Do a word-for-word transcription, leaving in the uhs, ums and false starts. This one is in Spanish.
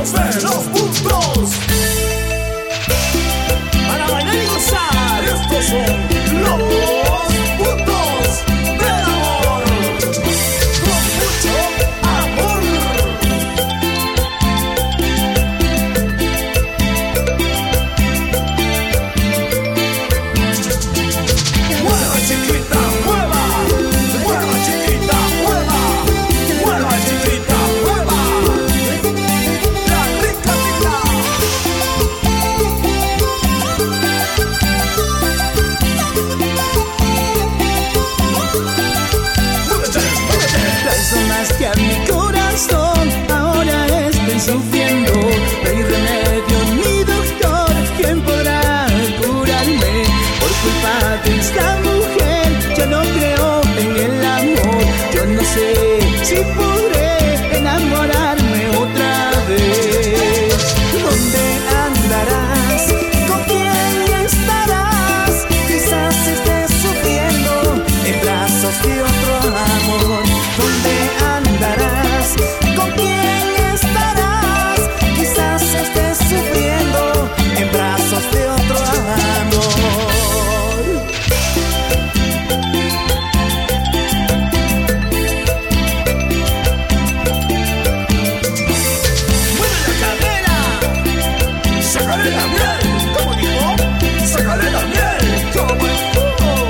ritmos de los puntos. Para bailar y gozar, estos son los puntos del amor. Con mucho amor. Mueva chiquita, mueva. Mueva chiquita, mueva. Mueva chiquita, mueva. La rica rica. Muévete, muévete. Personas que a mi corazón ahora estén sufriendo. No hay remedio ni doctor quien podrá curarme. Por culpa de esta mujer yo no creo en el amor. Yo no sé si por